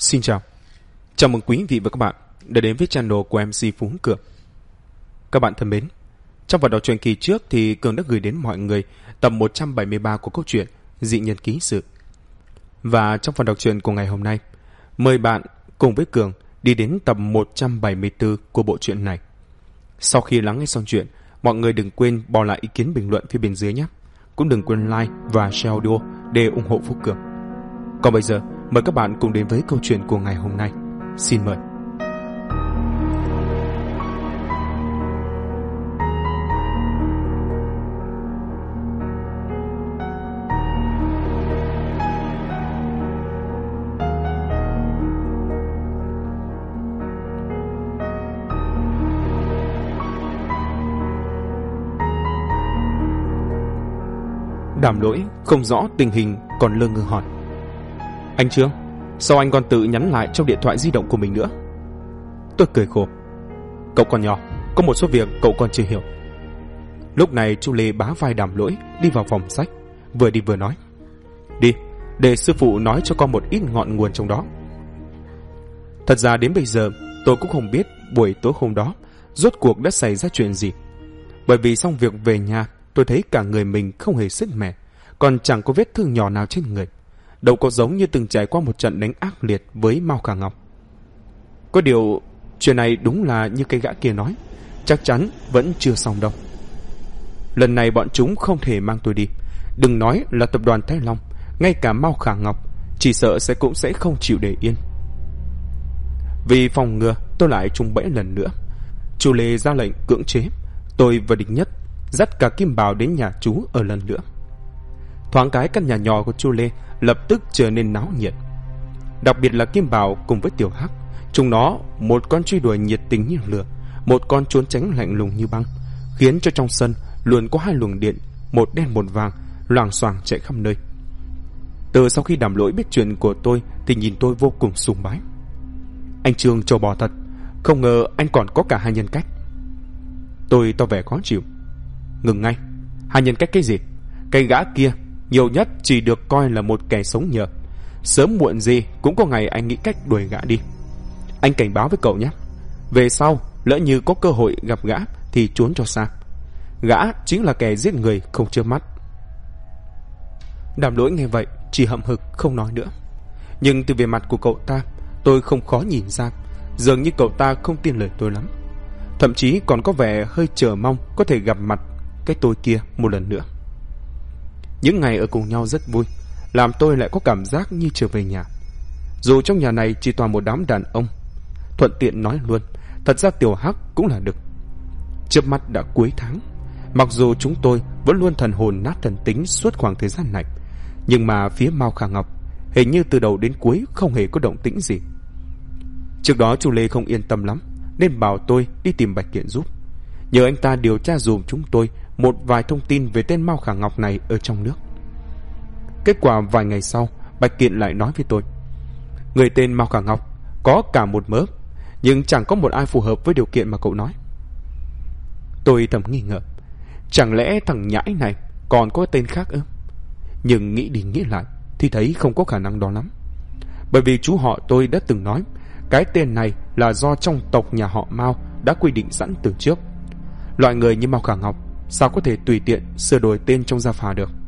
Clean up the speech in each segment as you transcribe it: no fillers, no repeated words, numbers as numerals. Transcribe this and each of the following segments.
Xin chào. Chào mừng quý vị và các bạn đã đến với channel của MC Phú Cường. Các bạn thân mến, trong phần đọc truyện kỳ trước thì Cường đã gửi đến mọi người tập 173 của câu chuyện Dị Nhân Ký Sự. Và trong phần đọc truyện của ngày hôm nay, mời bạn cùng với Cường đi đến tập 174 của bộ truyện này. Sau khi lắng nghe xong chuyện, mọi người đừng quên bỏ lại ý kiến bình luận phía bên dưới nhé. Cũng đừng quên like và share audio để ủng hộ Phú Cường. Còn bây giờ, mời các bạn cùng đến với câu chuyện của ngày hôm nay. Xin mời. Đàm Lỗi không rõ tình hình còn lơ ngơ hỏi: Anh Trương, sao anh còn tự nhắn lại trong điện thoại di động của mình nữa? Tôi cười khổ: Cậu còn nhỏ, có một số việc cậu còn chưa hiểu. Lúc này chú Lê bá vai Đàm Lỗi đi vào phòng sách, vừa đi vừa nói: Đi, để sư phụ nói cho con một ít ngọn nguồn trong đó. Thật ra đến bây giờ tôi cũng không biết buổi tối hôm đó rốt cuộc đã xảy ra chuyện gì. Bởi vì xong việc về nhà, tôi thấy cả người mình không hề sứt mẻ, còn chẳng có vết thương nhỏ nào trên người. Đâu có giống như từng trải qua một trận đánh ác liệt với Mao Khả Ngọc. Có điều, chuyện này đúng là như cái gã kia nói, chắc chắn vẫn chưa xong đâu. Lần này bọn chúng không thể mang tôi đi. Đừng nói là tập đoàn Thái Long, ngay cả Mao Khả Ngọc chỉ sợ cũng sẽ không chịu để yên. Vì phòng ngừa, tôi lại trúng bẫy lần nữa. Chú Lê ra lệnh cưỡng chế tôi và Địch Nhất dắt cả Kim Bảo đến nhà chú ở lần nữa. Thoáng cái căn nhà nhỏ của chú Lê lập tức trở nên náo nhiệt. Đặc biệt là Kim Bảo cùng với Tiểu Hắc, chúng nó một con truy đuổi nhiệt tình như lửa, một con trốn tránh lạnh lùng như băng, khiến cho trong sân luôn có hai luồng điện, một đen một vàng, loảng xoảng chạy khắp nơi. Từ sau khi Đàm Lỗi biết chuyện của tôi thì nhìn tôi vô cùng sùng bái. Anh Trương trâu bò thật, không ngờ anh còn có cả hai nhân cách. Tôi tỏ vẻ khó chịu: Ngừng ngay, hai nhân cách cái gì? Cái gã kia nhiều nhất chỉ được coi là một kẻ sống nhờ. Sớm muộn gì cũng có ngày anh nghĩ cách đuổi gã đi. Anh cảnh báo với cậu nhé, về sau lỡ như có cơ hội gặp gã thì trốn cho xa. Gã chính là kẻ giết người không chớp mắt. Đàm Lỗi nghe vậy chỉ hậm hực không nói nữa. Nhưng từ vẻ mặt của cậu ta, tôi không khó nhìn ra dường như cậu ta không tin lời tôi lắm. Thậm chí còn có vẻ hơi chờ mong có thể gặp mặt cái tôi kia một lần nữa. Những ngày ở cùng nhau rất vui, làm tôi lại có cảm giác như trở về nhà. Dù trong nhà này chỉ toàn một đám đàn ông. Thuận tiện nói luôn, thật ra Tiểu Hắc cũng là đực. Chớp mắt đã cuối tháng. Mặc dù chúng tôi vẫn luôn thần hồn nát thần tính suốt khoảng thời gian này, nhưng mà phía Mao Khả Ngọc hình như từ đầu đến cuối không hề có động tĩnh gì. Trước đó chú Lê không yên tâm lắm, nên bảo tôi đi tìm Bạch Kiện giúp, nhờ anh ta điều tra dùm chúng tôi một vài thông tin về tên Mao Khả Ngọc này ở trong nước. Kết quả vài ngày sau, Bạch Kiện lại nói với tôi: Người tên Mao Khả Ngọc có cả một mớ, nhưng chẳng có một ai phù hợp với điều kiện mà cậu nói. Tôi thầm nghi ngờ, chẳng lẽ thằng nhãi này còn có tên khác ư? Nhưng nghĩ đi nghĩ lại thì thấy không có khả năng đó lắm. Bởi vì chú họ tôi đã từng nói cái tên này là do trong tộc nhà họ Mao đã quy định sẵn từ trước. Loại người như Mao Khả Ngọc sao có thể tùy tiện sửa đổi tên trong gia phả được.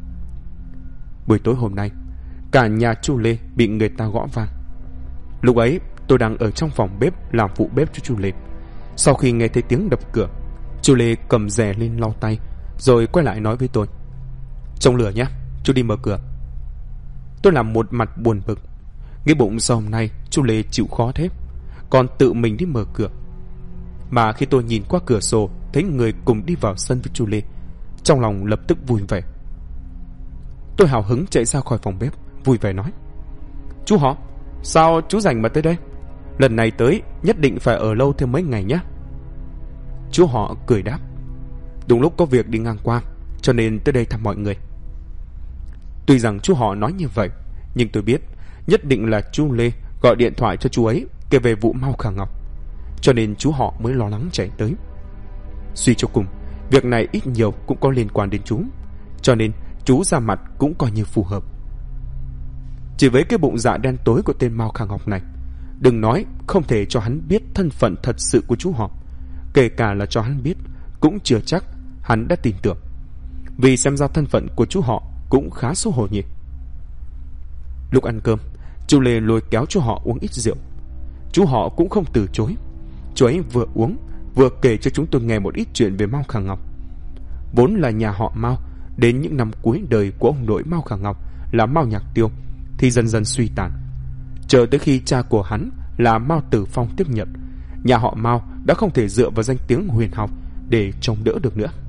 Buổi tối hôm nay, cả nhà chú Lê bị người ta gõ vang. Lúc ấy tôi đang ở trong phòng bếp làm phụ bếp cho chú Lê. Sau khi nghe thấy tiếng đập cửa, chú Lê cầm rẻ lên lau tay, rồi quay lại nói với tôi: Trông lửa nhé, chú đi mở cửa. Tôi làm một mặt buồn bực, nghĩ bụng sao hôm nay chú Lê chịu khó thế, còn tự mình đi mở cửa. Mà khi tôi nhìn qua cửa sổ thấy người cùng đi vào sân với chú Lê, trong lòng lập tức vui vẻ. Tôi hào hứng chạy ra khỏi phòng bếp, vui vẻ nói: Chú họ, sao chú rảnh mà tới đây? Lần này tới nhất định phải ở lâu thêm mấy ngày nhé. Chú họ cười đáp: Đúng lúc có việc đi ngang qua, cho nên tới đây thăm mọi người. Tuy rằng chú họ nói như vậy, nhưng tôi biết nhất định là chú Lê gọi điện thoại cho chú ấy kể về vụ Mao Khả Ngọc, cho nên chú họ mới lo lắng chạy tới. Suy cho cùng, việc này ít nhiều cũng có liên quan đến chú, cho nên chú ra mặt cũng coi như phù hợp. Chỉ với cái bụng dạ đen tối của tên Mao Khả Ngọc này, đừng nói không thể cho hắn biết thân phận thật sự của chú họ, kể cả là cho hắn biết cũng chưa chắc hắn đã tin tưởng. Vì xem ra thân phận của chú họ cũng khá xấu hổ nhỉ. Lúc ăn cơm, chú Lê lôi kéo chú họ uống ít rượu. Chú họ cũng không từ chối. Chú ấy vừa uống vừa kể cho chúng tôi nghe một ít chuyện về Mao Khả Ngọc. Vốn là nhà họ Mao, đến những năm cuối đời của ông nội Mao Khả Ngọc là Mao Nhạc Tiêu thì dần dần suy tàn. Chờ tới khi cha của hắn là Mao Tử Phong tiếp nhận, nhà họ Mao đã không thể dựa vào danh tiếng huyền học để trông đỡ được nữa.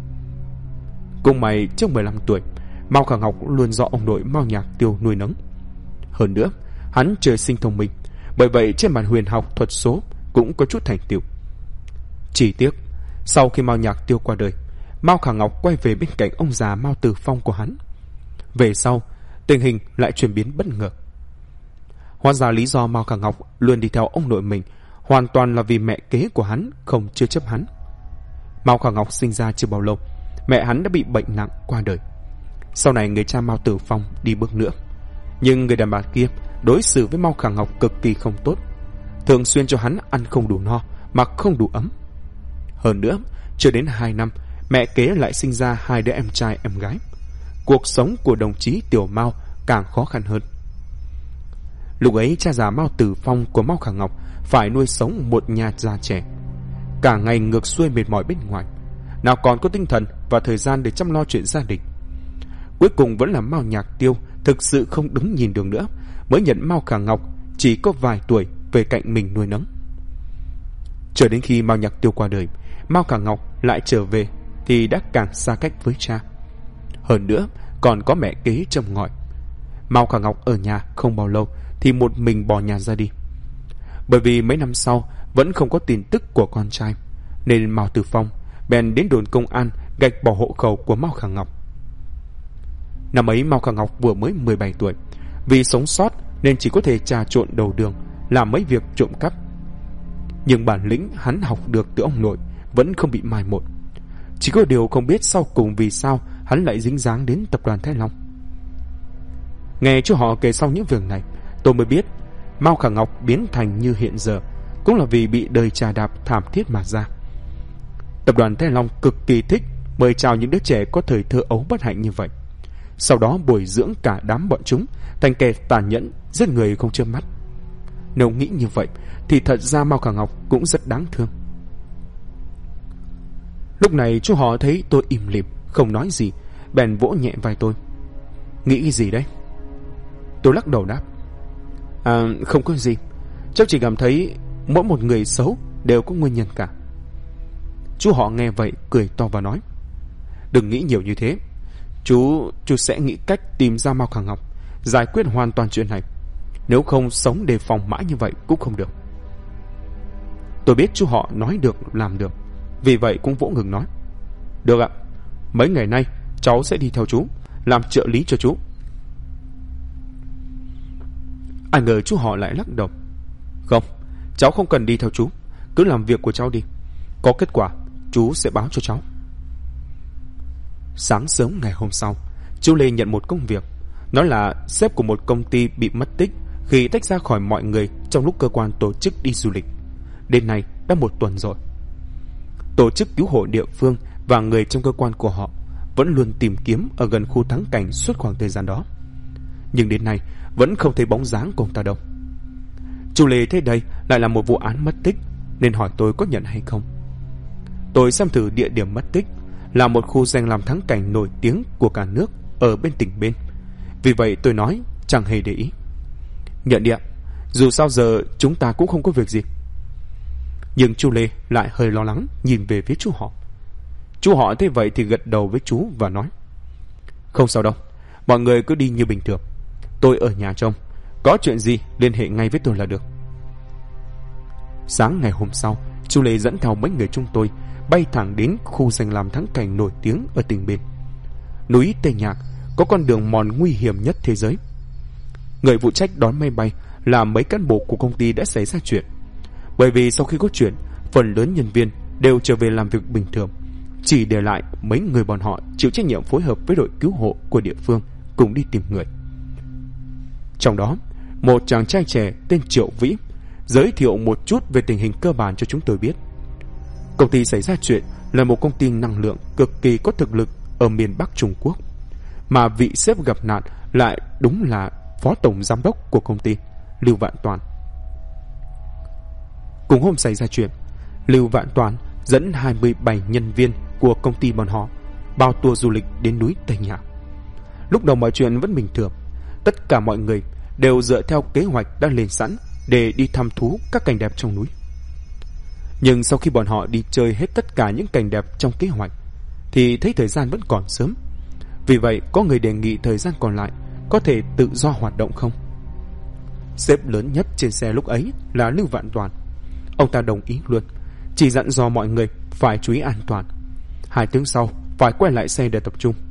Cùng mày trước 15 tuổi, Mao Khả Ngọc luôn do ông nội Mao Nhạc Tiêu nuôi nấng. Hơn nữa, hắn trời sinh thông minh, bởi vậy trên bàn huyền học thuật số cũng có chút thành tựu. Chỉ tiếc, sau khi Mao Nhạc Tiêu qua đời, Mao Khả Ngọc quay về bên cạnh ông già Mao Tử Phong của hắn. Về sau, tình hình lại chuyển biến bất ngờ. Hóa ra lý do Mao Khả Ngọc luôn đi theo ông nội mình hoàn toàn là vì mẹ kế của hắn không chứa chấp hắn. Mao Khả Ngọc sinh ra chưa bao lâu, mẹ hắn đã bị bệnh nặng qua đời. Sau này người cha Mao Tử Phong đi bước nữa, nhưng người đàn bà kia đối xử với Mao Khả Ngọc cực kỳ không tốt, thường xuyên cho hắn ăn không đủ no, mặc không đủ ấm. Hơn nữa, chưa đến 2 năm, mẹ kế lại sinh ra 2 đứa em trai em gái. Cuộc sống của đồng chí Tiểu Mao càng khó khăn hơn. Lúc ấy cha già Mao Tử Phong của Mao Khả Ngọc phải nuôi sống một nhà già trẻ, cả ngày ngược xuôi mệt mỏi bên ngoài, nào còn có tinh thần và thời gian để chăm lo chuyện gia đình. Cuối cùng vẫn là Mao Nhạc Tiêu thực sự không đứng nhìn được nữa, mới nhận Mao Khả Ngọc chỉ có vài tuổi về cạnh mình nuôi nấng. Chờ đến khi Mao Nhạc Tiêu qua đời, Mao Khả Ngọc lại trở về thì đã càng xa cách với cha. Hơn nữa còn có mẹ kế trông ngọi. Mao Khả Ngọc ở nhà không bao lâu thì một mình bỏ nhà ra đi. Bởi vì mấy năm sau vẫn không có tin tức của con trai, nên Mao Tử Phong bèn đến đồn công an gạch bỏ hộ khẩu của Mao Khả Ngọc. Năm ấy Mao Khả Ngọc vừa mới 17 tuổi, vì sống sót nên chỉ có thể trà trộn đầu đường, làm mấy việc trộm cắp. Nhưng bản lĩnh hắn học được từ ông nội vẫn không bị mai một. Chỉ có điều không biết sau cùng vì sao hắn lại dính dáng đến tập đoàn Thái Long. Nghe chú họ kể xong những việc này, tôi mới biết Mao Khả Ngọc biến thành như hiện giờ cũng là vì bị đời trà đạp thảm thiết mà ra. Tập đoàn Thái Long cực kỳ thích mời chào những đứa trẻ có thời thơ ấu bất hạnh như vậy, sau đó bồi dưỡng cả đám bọn chúng thành kẻ tàn nhẫn, giết người không chớp mắt. Nếu nghĩ như vậy thì thật ra Mao Khả Ngọc cũng rất đáng thương. Lúc này chú họ thấy tôi im lìm không nói gì, bèn vỗ nhẹ vai tôi. Nghĩ cái gì đấy? Tôi lắc đầu đáp. Không có gì, cháu chỉ cảm thấy mỗi một người xấu đều có nguyên nhân cả. Chú họ nghe vậy cười to và nói. Đừng nghĩ nhiều như thế, Chú sẽ nghĩ cách tìm ra Mao Khả Ngọc, giải quyết hoàn toàn chuyện này. Nếu không sống đề phòng mãi như vậy cũng không được. Tôi biết chú họ nói được làm được, vì vậy cũng vỗ ngực nói. Được ạ, mấy ngày nay cháu sẽ đi theo chú, làm trợ lý cho chú. Ai ngờ chú họ lại lắc đầu. Không, cháu không cần đi theo chú, cứ làm việc của cháu đi. Có kết quả chú sẽ báo cho cháu. Sáng sớm ngày hôm sau, chú Lê nhận một công việc. Nó là sếp của một công ty bị mất tích khi tách ra khỏi mọi người trong lúc cơ quan tổ chức đi du lịch. Đến nay đã 1 tuần rồi. Tổ chức cứu hộ địa phương và người trong cơ quan của họ vẫn luôn tìm kiếm ở gần khu thắng cảnh suốt khoảng thời gian đó, nhưng đến nay vẫn không thấy bóng dáng của ông ta đâu. Chú Lê thấy đây lại là một vụ án mất tích nên hỏi tôi có nhận hay không. Tôi xem thử địa điểm mất tích là một khu danh lam thắng cảnh nổi tiếng của cả nước ở bên tỉnh bên. Vì vậy tôi nói chẳng hề để ý. Nhận đi ạ, dù sao giờ chúng ta cũng không có việc gì. Nhưng chú Lê lại hơi lo lắng nhìn về phía chú họ. Chú họ thấy vậy thì gật đầu với chú và nói. Không sao đâu, mọi người cứ đi như bình thường. Tôi ở nhà trông, có chuyện gì liên hệ ngay với tôi là được. Sáng ngày hôm sau, chú Lê dẫn theo mấy người chúng tôi bay thẳng đến khu danh lam thắng cảnh nổi tiếng ở tỉnh bên. Núi Tây Nhạc có con đường mòn nguy hiểm nhất thế giới. Người phụ trách đón máy bay là mấy cán bộ của công ty đã xảy ra chuyện. Bởi vì sau khi có chuyện, phần lớn nhân viên đều trở về làm việc bình thường, chỉ để lại mấy người bọn họ chịu trách nhiệm phối hợp với đội cứu hộ của địa phương cùng đi tìm người. Trong đó, một chàng trai trẻ tên Triệu Vĩ giới thiệu một chút về tình hình cơ bản cho chúng tôi biết. Công ty xảy ra chuyện là một công ty năng lượng cực kỳ có thực lực ở miền Bắc Trung Quốc, mà vị sếp gặp nạn lại đúng là phó tổng giám đốc của công ty, Lưu Vạn Toàn. Cùng hôm xảy ra chuyện, Lưu Vạn Toàn dẫn 27 nhân viên của công ty bọn họ bao tour du lịch đến núi Tây Nhạc. Lúc đầu mọi chuyện vẫn bình thường, tất cả mọi người đều dựa theo kế hoạch đã lên sẵn để đi thăm thú các cảnh đẹp trong núi. Nhưng sau khi bọn họ đi chơi hết tất cả những cảnh đẹp trong kế hoạch thì thấy thời gian vẫn còn sớm. Vì vậy có người đề nghị thời gian còn lại có thể tự do hoạt động không. Sếp lớn nhất trên xe lúc ấy là Lưu Vạn Toàn. Ông ta đồng ý luôn, chỉ dặn dò mọi người phải chú ý an toàn. 2 tiếng sau phải quay lại xe để tập trung.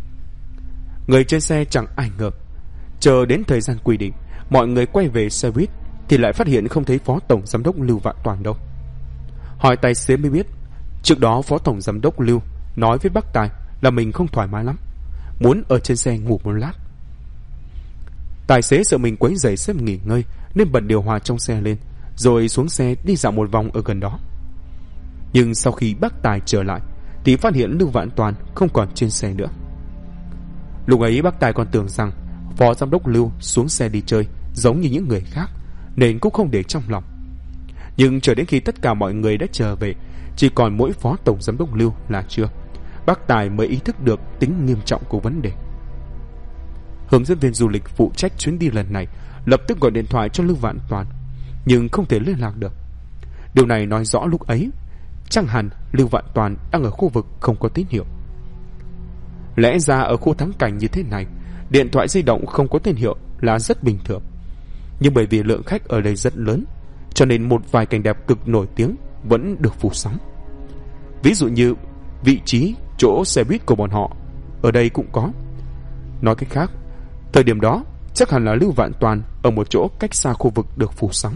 Người trên xe chẳng ai ngờ, chờ đến thời gian quy định, mọi người quay về xe buýt thì lại phát hiện không thấy phó tổng giám đốc Lưu Vạn Toàn đâu. Hỏi tài xế mới biết, trước đó phó tổng giám đốc Lưu nói với bác tài là mình không thoải mái lắm, muốn ở trên xe ngủ một lát. Tài xế sợ mình quấy rầy sếp nghỉ ngơi nên bật điều hòa trong xe lên, rồi xuống xe đi dạo một vòng ở gần đó. Nhưng sau khi bác tài trở lại thì phát hiện Lưu Vạn Toàn không còn trên xe nữa. Lúc ấy bác tài còn tưởng rằng phó giám đốc Lưu xuống xe đi chơi giống như những người khác, nên cũng không để trong lòng. Nhưng chờ đến khi tất cả mọi người đã trở về, chỉ còn mỗi phó tổng giám đốc Lưu là chưa, bác tài mới ý thức được tính nghiêm trọng của vấn đề. Hướng dẫn viên du lịch phụ trách chuyến đi lần này lập tức gọi điện thoại cho Lưu Vạn Toàn, nhưng không thể liên lạc được. Điều này nói rõ lúc ấy chẳng hẳn Lưu Vạn Toàn đang ở khu vực không có tín hiệu. Lẽ ra ở khu thắng cảnh như thế này, điện thoại di động không có tín hiệu là rất bình thường. Nhưng bởi vì lượng khách ở đây rất lớn, cho nên một vài cảnh đẹp cực nổi tiếng vẫn được phủ sóng. Ví dụ như vị trí chỗ xe buýt của bọn họ ở đây cũng có. Nói cách khác, thời điểm đó chắc hẳn là Lưu Vạn Toàn ở một chỗ cách xa khu vực được phủ sóng.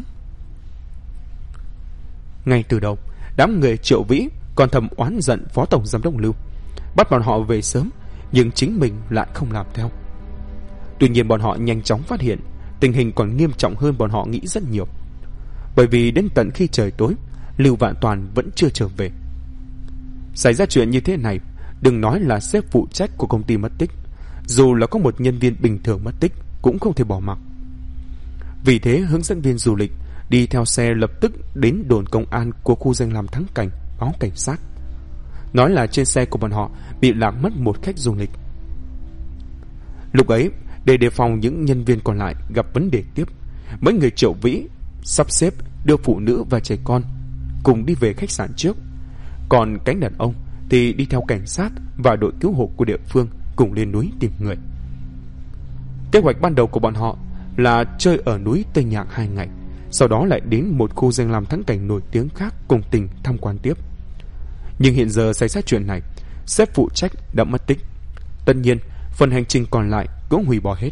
Ngay từ đầu, đám người Triệu Vĩ còn thầm oán giận phó tổng giám đốc Lưu, bắt bọn họ về sớm, nhưng chính mình lại không làm theo. Tuy nhiên bọn họ nhanh chóng phát hiện tình hình còn nghiêm trọng hơn bọn họ nghĩ rất nhiều. Bởi vì đến tận khi trời tối, Lưu Vạn Toàn vẫn chưa trở về. Xảy ra chuyện như thế này, đừng nói là sếp phụ trách của công ty mất tích, dù là có một nhân viên bình thường mất tích cũng không thể bỏ mặc. Vì thế hướng dẫn viên du lịch đi theo xe lập tức đến đồn công an của khu danh lam Thắng Cảnh báo cảnh sát, nói là trên xe của bọn họ bị lạc mất một khách du lịch. Lúc ấy, để đề phòng những nhân viên còn lại gặp vấn đề tiếp, mấy người Triệu Vĩ sắp xếp đưa phụ nữ và trẻ con cùng đi về khách sạn trước, còn cánh đàn ông thì đi theo cảnh sát và đội cứu hộ của địa phương cùng lên núi tìm người. Kế hoạch ban đầu của bọn họ là chơi ở núi Tây Nhạc 2 ngày, sau đó lại đến một khu danh lam thắng cảnh nổi tiếng khác cùng tỉnh tham quan tiếp. Nhưng hiện giờ xảy ra chuyện này, sếp phụ trách đã mất tích. Tất nhiên, phần hành trình còn lại cũng hủy bỏ hết.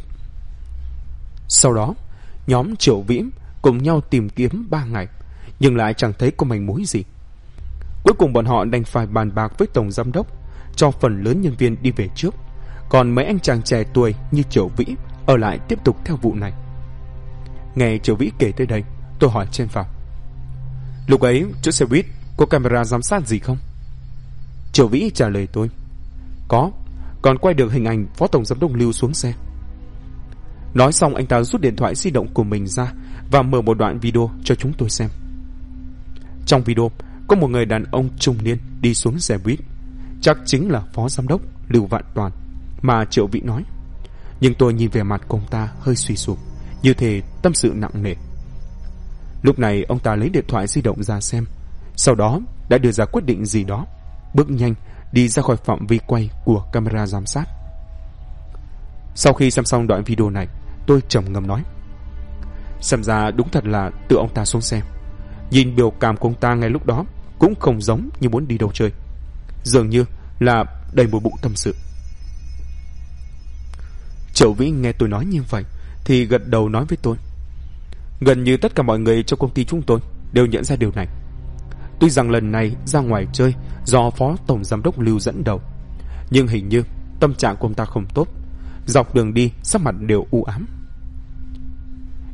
Sau đó, nhóm Triệu Vĩ cùng nhau tìm kiếm 3 ngày, nhưng lại chẳng thấy có manh mối gì. Cuối cùng bọn họ đành phải bàn bạc với tổng giám đốc cho phần lớn nhân viên đi về trước, còn mấy anh chàng trẻ tuổi như Triệu Vĩ ở lại tiếp tục theo vụ này. Nghe Triệu Vĩ kể tới đây, tôi hỏi trên phòng: lúc ấy chỗ xe buýt có camera giám sát gì không? Triệu Vĩ trả lời tôi: có, còn quay được hình ảnh phó tổng giám đốc Lưu xuống xe. Nói xong anh ta rút điện thoại di động của mình ra và mở một đoạn video cho chúng tôi xem. Trong video có một người đàn ông trung niên đi xuống xe buýt, chắc chính là phó giám đốc Lưu Vạn Toàn mà Triệu Vĩ nói. Nhưng tôi nhìn về mặt của ông ta hơi suy sụp, như thể tâm sự nặng nề. Lúc này ông ta lấy điện thoại di động ra xem, sau đó đã đưa ra quyết định gì đó, bước nhanh đi ra khỏi phạm vi quay của camera giám sát. Sau khi xem xong đoạn video này, tôi trầm ngâm nói: xem ra đúng thật là tự ông ta xuống xe. Nhìn biểu cảm của ông ta ngay lúc đó cũng không giống như muốn đi đâu chơi, dường như là đầy một bụng tâm sự. Triệu Vĩ nghe tôi nói như vậy thì gật đầu nói với tôi: gần như tất cả mọi người trong công ty chúng tôi đều nhận ra điều này. Tuy rằng lần này ra ngoài chơi do phó tổng giám đốc Lưu dẫn đầu, nhưng hình như tâm trạng của ông ta không tốt, dọc đường đi sắc mặt đều u ám.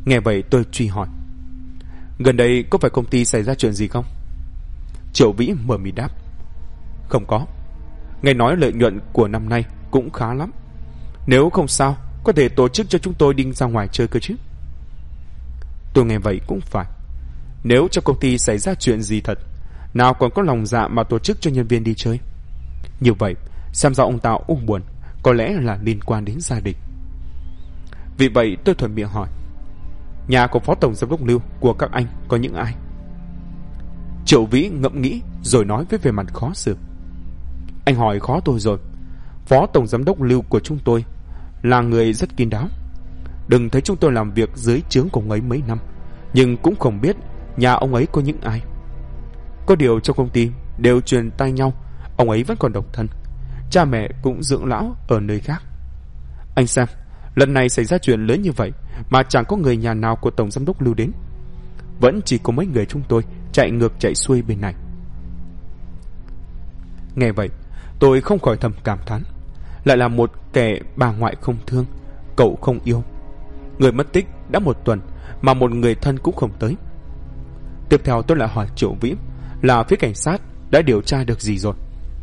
Nghe vậy tôi truy hỏi: Gần đây có phải công ty xảy ra chuyện gì không? Triệu Vĩ mờ mịt đáp: Không có. Nghe nói lợi nhuận của năm nay cũng khá lắm. Nếu không sao, có thể tổ chức cho chúng tôi đi ra ngoài chơi cơ chứ. Tôi nghe vậy cũng phải. Nếu cho công ty xảy ra chuyện gì thật, nào còn có lòng dạ mà tổ chức cho nhân viên đi chơi. Như vậy, xem ra ông ta u buồn, có lẽ là liên quan đến gia đình. Vì vậy tôi thuận miệng hỏi: Nhà của Phó Tổng Giám đốc Lưu của các anh có những ai? Triệu Vĩ ngẫm nghĩ rồi nói với vẻ mặt khó xử: Anh hỏi khó tôi rồi. Phó Tổng Giám đốc Lưu của chúng tôi là người rất kín đáo. Đừng thấy chúng tôi làm việc dưới trướng của ông ấy mấy năm, nhưng cũng không biết nhà ông ấy có những ai. Có điều trong công ty đều truyền tay nhau, ông ấy vẫn còn độc thân, cha mẹ cũng dưỡng lão ở nơi khác. Anh xem, lần này xảy ra chuyện lớn như vậy mà chẳng có người nhà nào của Tổng Giám đốc Lưu đến. Vẫn chỉ có mấy người chúng tôi chạy ngược chạy xuôi bên này. Nghe vậy, tôi không khỏi thầm cảm thán. Lại là một kẻ bà ngoại không thương, cậu không yêu. Người mất tích đã 1 tuần mà một người thân cũng không tới. Tiếp theo tôi lại hỏi Triệu Vĩ là phía cảnh sát đã điều tra được gì rồi.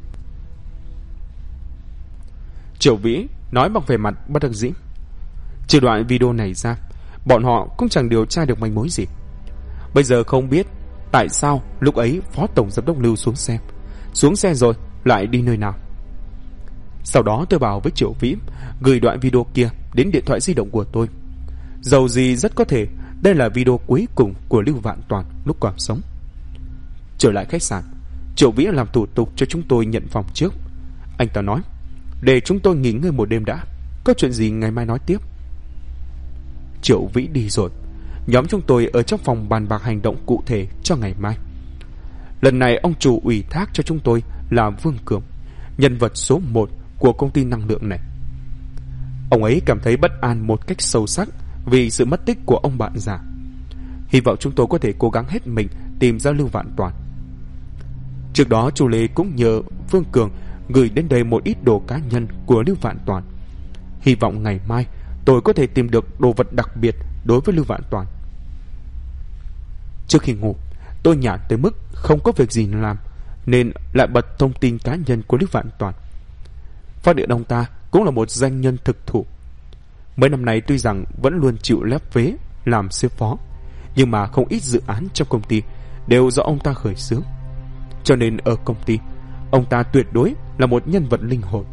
Triệu Vĩ nói bằng vẻ mặt bất đắc dĩ: Trừ đoạn video này ra, bọn họ cũng chẳng điều tra được manh mối gì. Bây giờ không biết tại sao lúc ấy Phó Tổng Giám đốc Lưu xuống xe rồi lại đi nơi nào. Sau đó tôi bảo với Triệu Vĩ gửi đoạn video kia đến điện thoại di động của tôi. Dầu gì rất có thể đây là video cuối cùng của Lưu Vạn Toàn lúc còn sống. Trở lại khách sạn, Triệu Vĩ làm thủ tục cho chúng tôi nhận phòng trước. Anh ta nói: Để chúng tôi nghỉ ngơi một đêm đã, có chuyện gì ngày mai nói tiếp. Triệu Vĩ đi rồi, nhóm chúng tôi ở trong phòng bàn bạc hành động cụ thể cho ngày mai. Lần này ông chủ ủy thác cho chúng tôi là Vương Cường, nhân vật số 1 của công ty năng lượng này. Ông ấy cảm thấy bất an một cách sâu sắc vì sự mất tích của ông bạn già. Hy vọng chúng tôi có thể cố gắng hết mình tìm ra Lưu Vạn Toàn. Trước đó Chu Lê cũng nhờ Vương Cường gửi đến đây một ít đồ cá nhân của Lưu Vạn Toàn. Hy vọng ngày mai tôi có thể tìm được đồ vật đặc biệt đối với Lưu Vạn Toàn. Trước khi ngủ, tôi nhàn tới mức không có việc gì làm, nên lại bật thông tin cá nhân của Lưu Vạn Toàn. Phát hiện ông ta cũng là một doanh nhân thực thụ. Mấy năm nay tuy rằng vẫn luôn chịu lép vế làm sếp phó, nhưng mà không ít dự án trong công ty đều do ông ta khởi xướng. Cho nên ở công ty, ông ta tuyệt đối là một nhân vật linh hồn.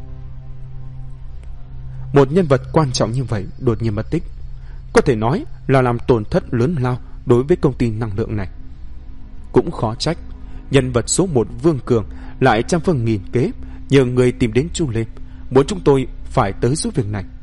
Một nhân vật quan trọng như vậy đột nhiên mất tích, có thể nói là làm tổn thất lớn lao đối với công ty năng lượng này. Cũng khó trách nhân vật số 1 Vương Cường lại trăm phương nghìn kế nhờ người tìm đến Chu Lê, muốn chúng tôi phải tới giúp việc này.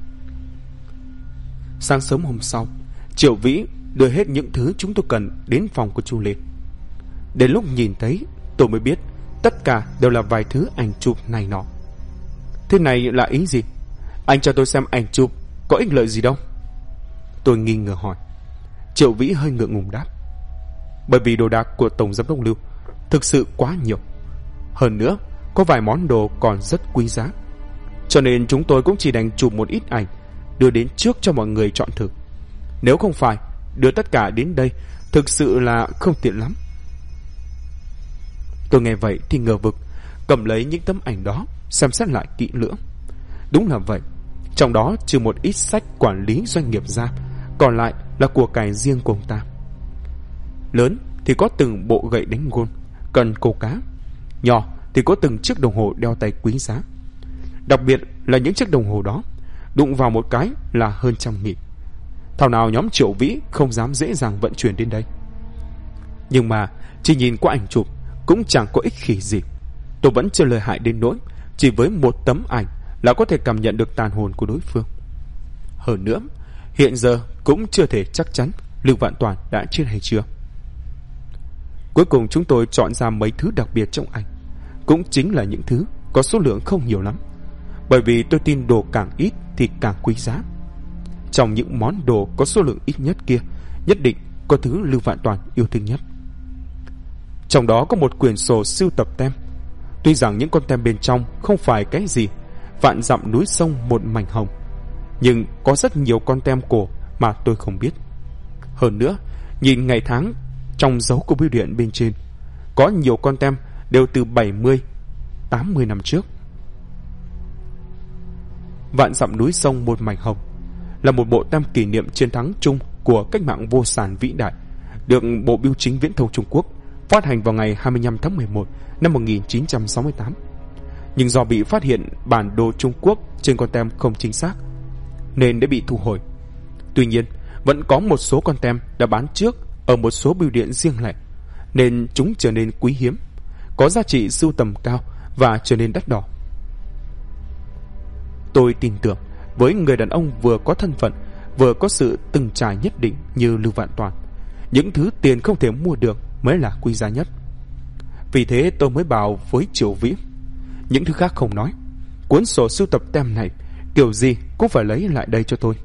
Sáng sớm hôm sau, Triệu Vĩ đưa hết những thứ chúng tôi cần đến phòng của Chu Lê. Đến lúc nhìn thấy, tôi mới biết tất cả đều là vài thứ ảnh chụp này nọ. Thế này là ý gì? Anh cho tôi xem ảnh chụp có ích lợi gì đâu? Tôi nghi ngờ hỏi. Triệu Vĩ hơi ngượng ngùng đáp: Bởi vì đồ đạc của Tổng Giám đốc Lưu thực sự quá nhiều. Hơn nữa, có vài món đồ còn rất quý giá, cho nên chúng tôi cũng chỉ đành chụp một ít ảnh đưa đến trước cho mọi người chọn thử. Nếu không phải đưa tất cả đến đây, thực sự là không tiện lắm. Tôi nghe vậy thì ngờ vực, cầm lấy những tấm ảnh đó xem xét lại kỹ lưỡng. Đúng là vậy, trong đó trừ một ít sách quản lý doanh nghiệp ra, còn lại là của cải riêng của ông ta. Lớn thì có từng bộ gậy đánh gôn, cần câu cá. Nhỏ thì có từng chiếc đồng hồ đeo tay quý giá. Đặc biệt là những chiếc đồng hồ đó, đụng vào một cái là hơn 100.000. Thảo nào nhóm Triệu Vĩ không dám dễ dàng vận chuyển đến đây. Nhưng mà chỉ nhìn qua ảnh chụp cũng chẳng có ích khỉ gì. Tôi vẫn chưa lợi hại đến nỗi chỉ với một tấm ảnh là có thể cảm nhận được tàn hồn của đối phương. Hơn nữa, hiện giờ cũng chưa thể chắc chắn Lưu Vạn Toàn đã chết hay chưa. Cuối cùng chúng tôi chọn ra mấy thứ đặc biệt trong ảnh, cũng chính là những thứ có số lượng không nhiều lắm, bởi vì tôi tin đồ càng ít thì càng quý giá. Trong những món đồ có số lượng ít nhất kia, nhất định có thứ Lưu Vạn Toàn yêu thích nhất. Trong đó có một quyển sổ sưu tập tem. Tuy rằng những con tem bên trong không phải cái gì vạn dặm núi sông một mảnh hồng, nhưng có rất nhiều con tem cổ mà tôi không biết. Hơn nữa, nhìn ngày tháng trong dấu của bưu điện bên trên, có nhiều con tem đều từ 70, 80 năm trước. Vạn dặm núi sông một mảnh hồng là một bộ tem kỷ niệm chiến thắng chung của cách mạng vô sản vĩ đại, được Bộ Bưu chính Viễn thông Trung Quốc phát hành vào ngày 25 tháng 11 năm 1968. Nhưng do bị phát hiện bản đồ Trung Quốc trên con tem không chính xác nên đã bị thu hồi. Tuy nhiên, vẫn có một số con tem đã bán trước ở một số bưu điện riêng lẻ, nên chúng trở nên quý hiếm, có giá trị sưu tầm cao và trở nên đắt đỏ. Tôi tin tưởng với người đàn ông vừa có thân phận, vừa có sự từng trải nhất định như Lưu Vạn Toàn, những thứ tiền không thể mua được mới là quý giá nhất. Vì thế tôi mới bảo với Triệu Vĩ, những thứ khác không nói, cuốn sổ sưu tập tem này kiểu gì cũng phải lấy lại đây cho tôi.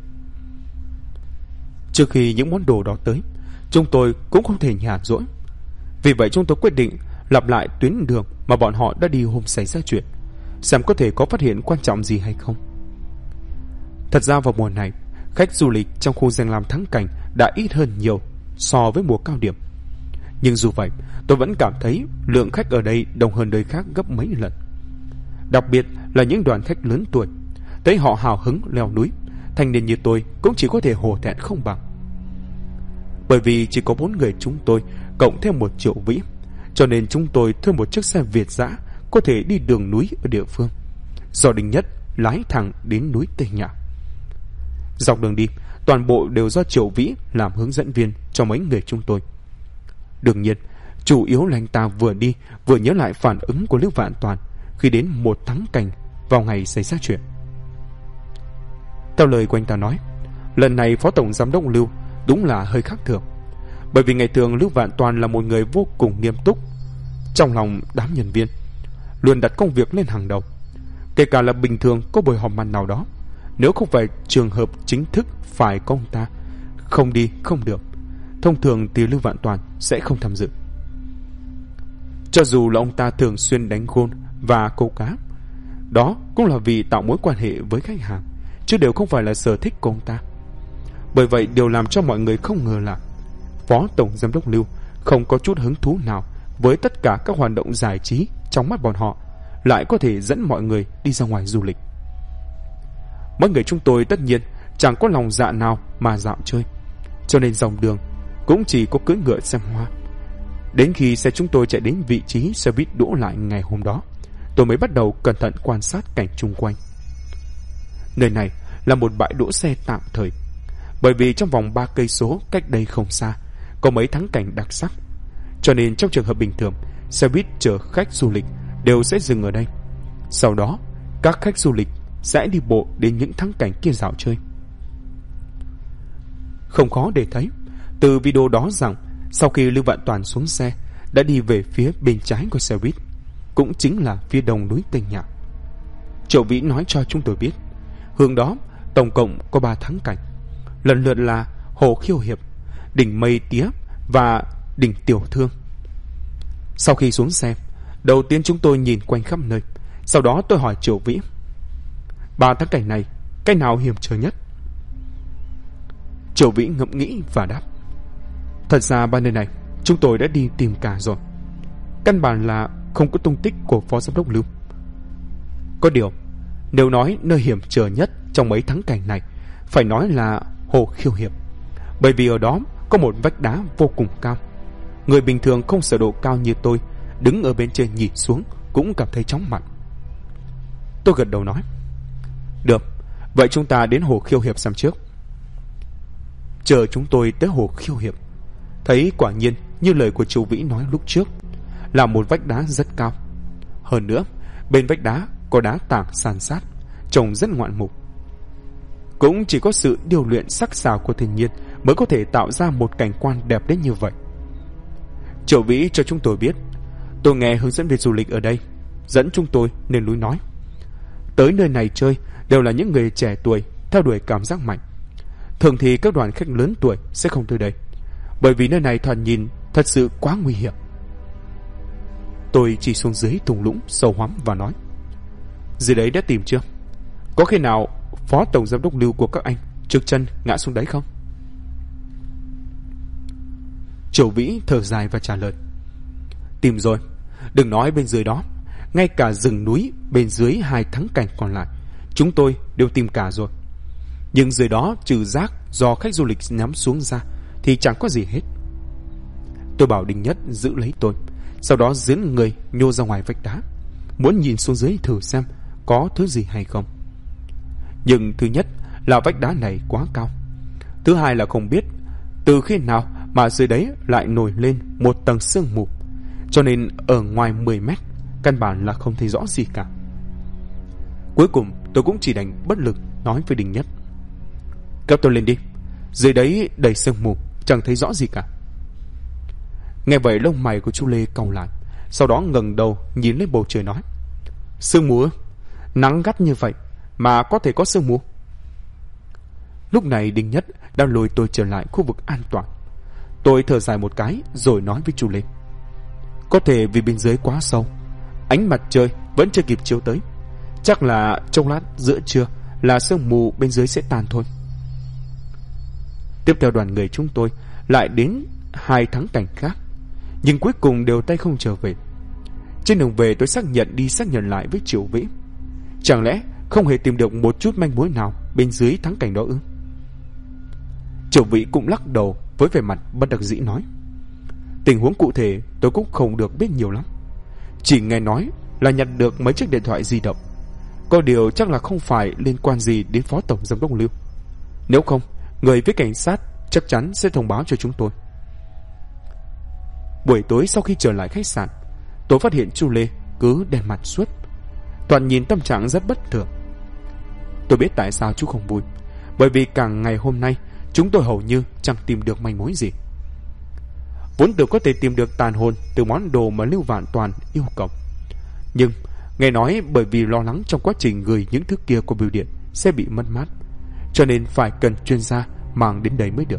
Trước khi những món đồ đó tới, chúng tôi cũng không thể nhàn rỗi. Vì vậy chúng tôi quyết định lặp lại tuyến đường mà bọn họ đã đi hôm xảy ra chuyện, xem có thể có phát hiện quan trọng gì hay không. Thật ra vào mùa này, khách du lịch trong khu danh lam thắng cảnh đã ít hơn nhiều so với mùa cao điểm. Nhưng dù vậy, tôi vẫn cảm thấy lượng khách ở đây đông hơn nơi khác gấp mấy lần. Đặc biệt là những đoàn khách lớn tuổi, thấy họ hào hứng leo núi, thanh niên như tôi cũng chỉ có thể hổ thẹn không bằng. Bởi vì chỉ có 4 người chúng tôi cộng thêm một Triệu Vĩ, cho nên chúng tôi thuê một chiếc xe Việt dã có thể đi đường núi ở địa phương, do Đinh Nhất lái thẳng đến núi Tây Nhạc. Dọc đường đi, toàn bộ đều do Triệu Vĩ làm hướng dẫn viên cho mấy người chúng tôi. Đương nhiên, chủ yếu là anh ta vừa đi vừa nhớ lại phản ứng của Lưu Vạn Toàn khi đến một thắng cảnh vào ngày xảy ra chuyện. Theo lời của anh ta nói, lần này Phó Tổng Giám đốc Lưu đúng là hơi khác thường. Bởi vì ngày thường Lưu Vạn Toàn là một người vô cùng nghiêm túc trong lòng đám nhân viên, luôn đặt công việc lên hàng đầu. Kể cả là bình thường có buổi họp mặt nào đó, nếu không phải trường hợp chính thức phải có ông ta, không đi không được, thông thường thì Lưu Vạn Toàn sẽ không tham dự. Cho dù là ông ta thường xuyên đánh gôn và câu cá, đó cũng là vì tạo mối quan hệ với khách hàng, chứ đều không phải là sở thích của ông ta. Bởi vậy điều làm cho mọi người không ngờ là Phó Tổng Giám đốc Lưu không có chút hứng thú nào với tất cả các hoạt động giải trí trong mắt bọn họ, lại có thể dẫn mọi người đi ra ngoài du lịch. Mọi người chúng tôi tất nhiên chẳng có lòng dạ nào mà dạo chơi, cho nên dòng đường cũng chỉ có cưỡi ngựa xem hoa. Đến khi xe chúng tôi chạy đến vị trí xe buýt đỗ lại ngày hôm đó, tôi mới bắt đầu cẩn thận quan sát cảnh chung quanh. Nơi này là một bãi đỗ xe tạm thời, bởi vì trong vòng 3 cây số cách đây không xa có mấy thắng cảnh đặc sắc, cho nên trong trường hợp bình thường, xe buýt chở khách du lịch đều sẽ dừng ở đây. Sau đó, các khách du lịch sẽ đi bộ đến những thắng cảnh kia dạo chơi. Không khó để thấy từ video đó rằng sau khi Lưu Vạn Toàn xuống xe, đã đi về phía bên trái của xe buýt, cũng chính là phía đông núi Tây Nhạc. Triệu Vĩ nói cho chúng tôi biết, hướng đó tổng cộng có 3 thắng cảnh, lần lượt là Hồ Khiêu Hiệp, đỉnh Mây Tía và đỉnh Tiểu Thương. Sau khi xuống xe, đầu tiên chúng tôi nhìn quanh khắp nơi, sau đó tôi hỏi Triệu Vĩ, 3 thắng cảnh này, cái nào hiểm trở nhất? Triệu Vĩ ngẫm nghĩ và đáp, thật ra 3 nơi này chúng tôi đã đi tìm cả rồi, căn bản là không có tung tích của Phó Giám đốc Lưu. Có điều, nếu nói nơi hiểm trở nhất trong mấy thắng cảnh này, phải nói là Hồ Khiêu Hiệp, bởi vì ở đó có một vách đá vô cùng cao. Người bình thường không sợ độ cao như tôi, đứng ở bên trên nhìn xuống cũng cảm thấy chóng mặt. Tôi gật đầu nói, được, vậy chúng ta đến Hồ Khiêu Hiệp xem trước. Chờ chúng tôi tới Hồ Khiêu Hiệp, thấy quả nhiên như lời của Triệu Vĩ nói lúc trước, là một vách đá rất cao. Hơn nữa, bên vách đá có đá tảng san sát, trông rất ngoạn mục. Cũng chỉ có sự điều luyện sắc sảo của thiên nhiên mới có thể tạo ra một cảnh quan đẹp đến như vậy. Triệu Vĩ cho chúng tôi biết, tôi nghe hướng dẫn viên du lịch ở đây dẫn chúng tôi lên núi nói, tới nơi này chơi đều là những người trẻ tuổi theo đuổi cảm giác mạnh. Thường thì các đoàn khách lớn tuổi sẽ không tới đây, bởi vì nơi này thoạt nhìn thật sự quá nguy hiểm. Tôi chỉ xuống dưới thung lũng sâu hoắm và nói, dưới đấy đã tìm chưa? Có khi nào Phó Tổng Giám đốc Lưu của các anh trượt chân ngã xuống đấy không? Triệu Vĩ thở dài và trả lời: Tìm rồi. Đừng nói bên dưới đó, ngay cả rừng núi bên dưới 2 thắng cảnh còn lại chúng tôi đều tìm cả rồi. Nhưng dưới đó trừ rác do khách du lịch ném xuống ra thì chẳng có gì hết. Tôi bảo Đinh Nhất giữ lấy tôi, sau đó giễn người nhô ra ngoài vách đá, muốn nhìn xuống dưới thử xem có thứ gì hay không. Nhưng thứ nhất là vách đá này quá cao, thứ hai là không biết từ khi nào mà dưới đấy lại nổi lên một tầng sương mù, cho nên ở ngoài 10 mét căn bản là không thấy rõ gì cả. Cuối cùng tôi cũng chỉ đành bất lực nói với Đinh Nhất: Kéo tôi lên đi, dưới đấy đầy sương mù, chẳng thấy rõ gì cả. Nghe vậy lông mày của chú Lê cau lại, sau đó ngẩng đầu nhìn lên bầu trời nói: Sương mù? Nắng gắt như vậy mà có thể có sương mù? Lúc này Đinh Nhất đang lôi tôi trở lại khu vực an toàn. Tôi thở dài một cái rồi nói với chú Lê: Có thể vì bên dưới quá sâu, ánh mặt trời vẫn chưa kịp chiếu tới, chắc là trong lát giữa trưa là sương mù bên dưới sẽ tan thôi. Tiếp theo đoàn người chúng tôi lại đến 2 thắng cảnh khác, nhưng cuối cùng đều tay không trở về. Trên đường về tôi xác nhận đi xác nhận lại với Triệu Vĩ. Chẳng lẽ không hề tìm được một chút manh mối nào bên dưới thắng cảnh đó ư? Triệu Vĩ cũng lắc đầu với vẻ mặt bất đắc dĩ nói: Tình huống cụ thể tôi cũng không được biết nhiều lắm, chỉ nghe nói là nhặt được mấy chiếc điện thoại di động. Có điều chắc là không phải liên quan gì đến Phó Tổng Giám đốc Lưu. Nếu không, người với cảnh sát chắc chắn sẽ thông báo cho chúng tôi. Buổi tối sau khi trở lại khách sạn, tôi phát hiện chú Lê cứ đen mặt suốt, toàn nhìn tâm trạng rất bất thường. Tôi biết tại sao chú không vui, bởi vì cả ngày hôm nay chúng tôi hầu như chẳng tìm được manh mối gì. Vốn tưởng có thể tìm được tàn hồn từ món đồ mà Lưu Vạn Toàn yêu cầu, nhưng nghe nói bởi vì lo lắng trong quá trình gửi những thứ kia qua bưu điện sẽ bị mất mát, cho nên phải cần chuyên gia mang đến đấy mới được.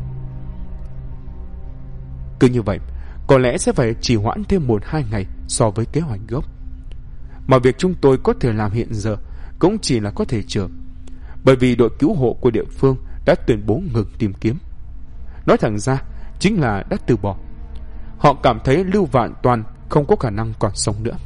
Cứ như vậy, có lẽ sẽ phải trì hoãn thêm 1-2 ngày so với kế hoạch gốc. Mà việc chúng tôi có thể làm hiện giờ cũng chỉ là có thể chờ, bởi vì đội cứu hộ của địa phương đã tuyên bố ngừng tìm kiếm. Nói thẳng ra chính là đã từ bỏ. Họ cảm thấy Lưu Vạn Toàn không có khả năng còn sống nữa.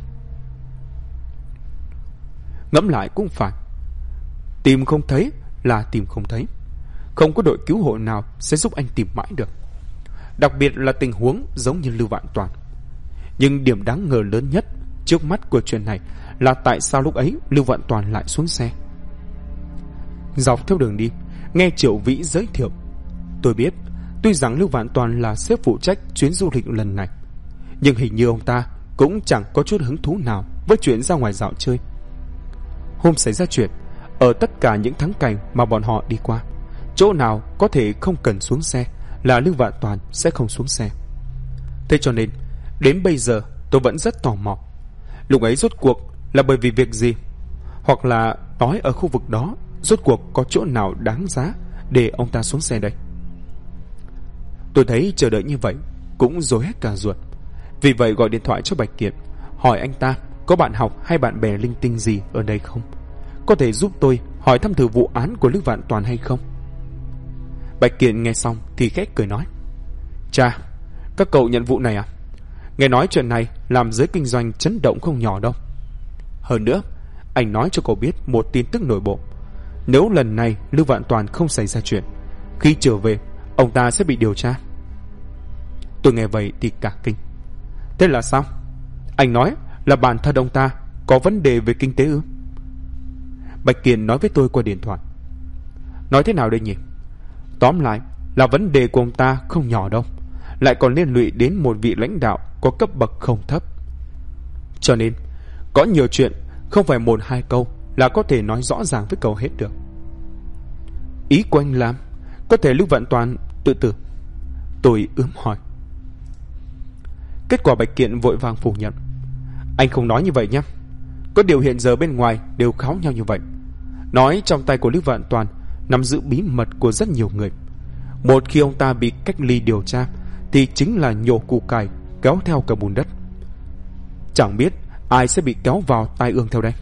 Ngẫm lại cũng phải, tìm không thấy là tìm không thấy, không có đội cứu hộ nào sẽ giúp anh tìm mãi được, đặc biệt là tình huống giống như Lưu Vạn Toàn. Nhưng điểm đáng ngờ lớn nhất trước mắt của chuyện này là tại sao lúc ấy Lưu Vạn Toàn lại xuống xe. Dọc theo đường đi, nghe Triệu Vĩ giới thiệu, tôi biết tuy rằng Lưu Vạn Toàn là sếp phụ trách chuyến du lịch lần này, nhưng hình như ông ta cũng chẳng có chút hứng thú nào với chuyện ra ngoài dạo chơi. Hôm xảy ra chuyện, ở tất cả những thắng cảnh mà bọn họ đi qua, chỗ nào có thể không cần xuống xe là Lưu Vạn Toàn sẽ không xuống xe. Thế cho nên đến bây giờ tôi vẫn rất tò mò, lúc ấy rốt cuộc là bởi vì việc gì, hoặc là nói ở khu vực đó rốt cuộc có chỗ nào đáng giá để ông ta xuống xe đây. Tôi thấy chờ đợi như vậy cũng rối hết cả ruột, vì vậy gọi điện thoại cho Bạch Kiệt, hỏi anh ta có bạn học hay bạn bè linh tinh gì ở đây không, có thể giúp tôi hỏi thăm thử vụ án của Lưu Vạn Toàn hay không. Bạch Kiệt nghe xong thì khẽ cười nói: Chà, các cậu nhận vụ này à? Nghe nói chuyện này làm giới kinh doanh chấn động không nhỏ đâu. Hơn nữa, anh nói cho cậu biết một tin tức nội bộ. Nếu lần này Lưu Vạn Toàn không xảy ra chuyện, khi trở về ông ta sẽ bị điều tra. Tôi nghe vậy thì cả kinh. Thế là sao? Anh nói là bản thân ông ta có vấn đề về kinh tế ư? Bạch Kiệt nói với tôi qua điện thoại. Nói thế nào đây nhỉ? Tóm lại là vấn đề của ông ta không nhỏ đâu, lại còn liên lụy đến một vị lãnh đạo có cấp bậc không thấp. Cho nên có nhiều chuyện không phải 1-2 câu là có thể nói rõ ràng với cậu hết được. Ý của anh làm có thể Lưu Vạn Toàn tự tử? Tôi ướm hỏi. Kết quả Bạch Kiện vội vàng phủ nhận. Anh không nói như vậy nhé. Có điều hiện giờ bên ngoài đều kháo nhau như vậy, nói trong tay của Lưu Vạn Toàn nắm giữ bí mật của rất nhiều người. Một khi ông ta bị cách ly điều tra thì chính là nhổ củ cải kéo theo cả bùn đất. Chẳng biết ai sẽ bị kéo vào tai ương theo đây.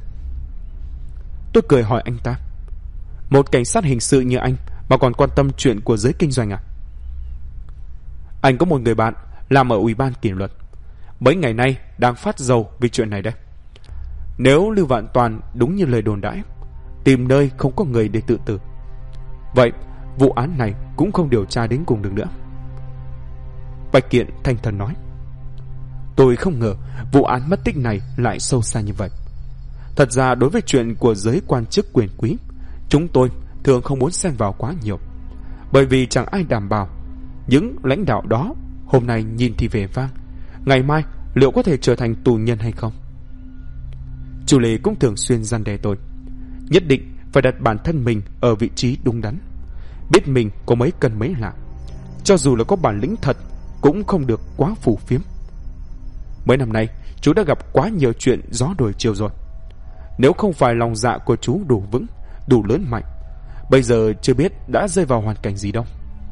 Tôi cười hỏi anh ta, một cảnh sát hình sự như anh mà còn quan tâm chuyện của giới kinh doanh à? Anh có một người bạn làm ở ủy ban kỷ luật. Mấy ngày nay đang phát dầu vì chuyện này đấy. Nếu Lưu Vạn Toàn đúng như lời đồn đãi, tìm nơi không có người để tự tử, vậy vụ án này cũng không điều tra đến cùng được nữa. Bạch Kiện thanh thần nói: Tôi không ngờ vụ án mất tích này lại sâu xa như vậy. Thật ra đối với chuyện của giới quan chức quyền quý, chúng tôi thường không muốn xen vào quá nhiều, bởi vì chẳng ai đảm bảo những lãnh đạo đó hôm nay nhìn thì vẻ vang, ngày mai liệu có thể trở thành tù nhân hay không. Chu Lê cũng thường xuyên răn đe tôi, nhất định phải đặt bản thân mình ở vị trí đúng đắn, biết mình có mấy cân mấy lạng, cho dù là có bản lĩnh thật cũng không được quá phù phiếm. Mấy năm nay chú đã gặp quá nhiều chuyện gió đổi chiều rồi. Nếu không phải lòng dạ của chú đủ vững, đủ lớn mạnh, bây giờ chưa biết đã rơi vào hoàn cảnh gì đâu.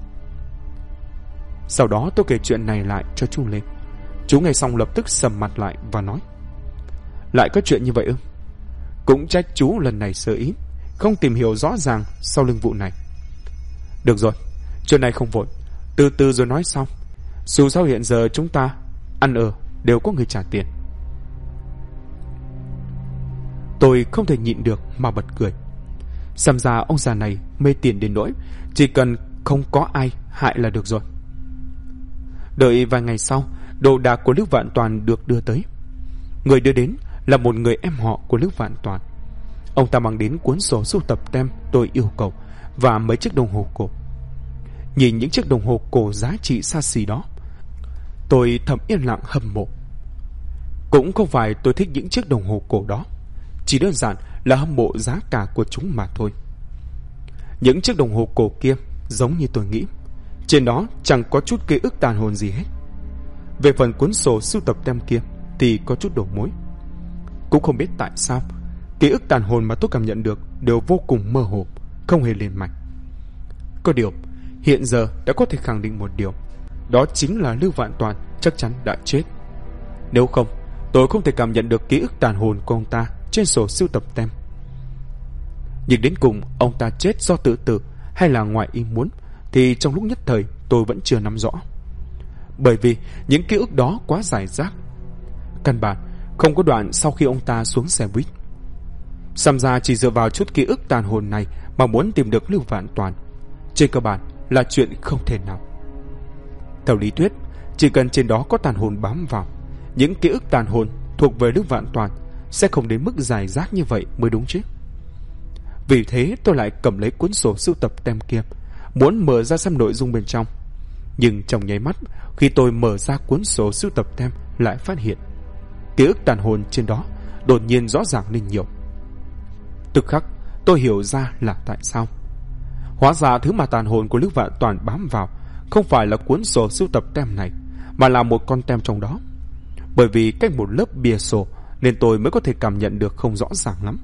Sau đó tôi kể chuyện này lại cho chú Lê. Chú nghe xong lập tức sầm mặt lại và nói: Lại có chuyện như vậy ư? Cũng trách chú lần này sơ ý, không tìm hiểu rõ ràng sau lưng vụ này. Được rồi, chuyện này không vội, từ từ rồi nói sau. Dù sao hiện giờ chúng ta ăn ở đều có người trả tiền. Tôi không thể nhịn được mà bật cười. Xem ra ông già này mê tiền đến nỗi chỉ cần không có ai hại là được rồi. Đợi vài ngày sau, đồ đạc của Lưu Vạn Toàn được đưa tới. Người đưa đến là một người em họ của Lưu Vạn Toàn. Ông ta mang đến cuốn sổ sưu tập tem tôi yêu cầu và mấy chiếc đồng hồ cổ. Nhìn những chiếc đồng hồ cổ giá trị xa xỉ đó, tôi thầm yên lặng hâm mộ. Cũng không phải tôi thích những chiếc đồng hồ cổ đó, chỉ đơn giản là hâm mộ giá cả của chúng mà thôi. Những chiếc đồng hồ cổ kia giống như tôi nghĩ, trên đó chẳng có chút ký ức tàn hồn gì hết. Về phần cuốn sổ sưu tập tem kia thì có chút đầu mối. Cũng không biết tại sao ký ức tàn hồn mà tôi cảm nhận được đều vô cùng mơ hồ, không hề liền mạch. Có điều hiện giờ đã có thể khẳng định một điều, đó chính là Lưu Vạn Toàn chắc chắn đã chết. Nếu không, tôi không thể cảm nhận được ký ức tàn hồn của ông ta trên sổ sưu tập tem. Nhưng đến cùng ông ta chết do tự tử hay là ngoài ý muốn thì trong lúc nhất thời tôi vẫn chưa nắm rõ. Bởi vì những ký ức đó quá rải rác, căn bản không có đoạn sau khi ông ta xuống xe buýt. Xem ra chỉ dựa vào chút ký ức tàn hồn này mà muốn tìm được Lưu Vạn Toàn, trên cơ bản là chuyện không thể nào. Theo lý thuyết, chỉ cần trên đó có tàn hồn bám vào, những ký ức tàn hồn thuộc về Lưu Vạn Toàn sẽ không đến mức rải rác như vậy mới đúng chứ. Vì thế tôi lại cầm lấy cuốn sổ sưu tập tem kia, muốn mở ra xem nội dung bên trong. Nhưng trong nháy mắt, khi tôi mở ra cuốn sổ sưu tập tem, lại phát hiện ký ức tàn hồn trên đó đột nhiên rõ ràng lên nhiều. Tức khắc tôi hiểu ra là tại sao. Hóa ra thứ mà tàn hồn của Lưu Vạn Toàn bám vào không phải là cuốn sổ sưu tập tem này, mà là một con tem trong đó. Bởi vì cách một lớp bìa sổ nên tôi mới có thể cảm nhận được không rõ ràng lắm.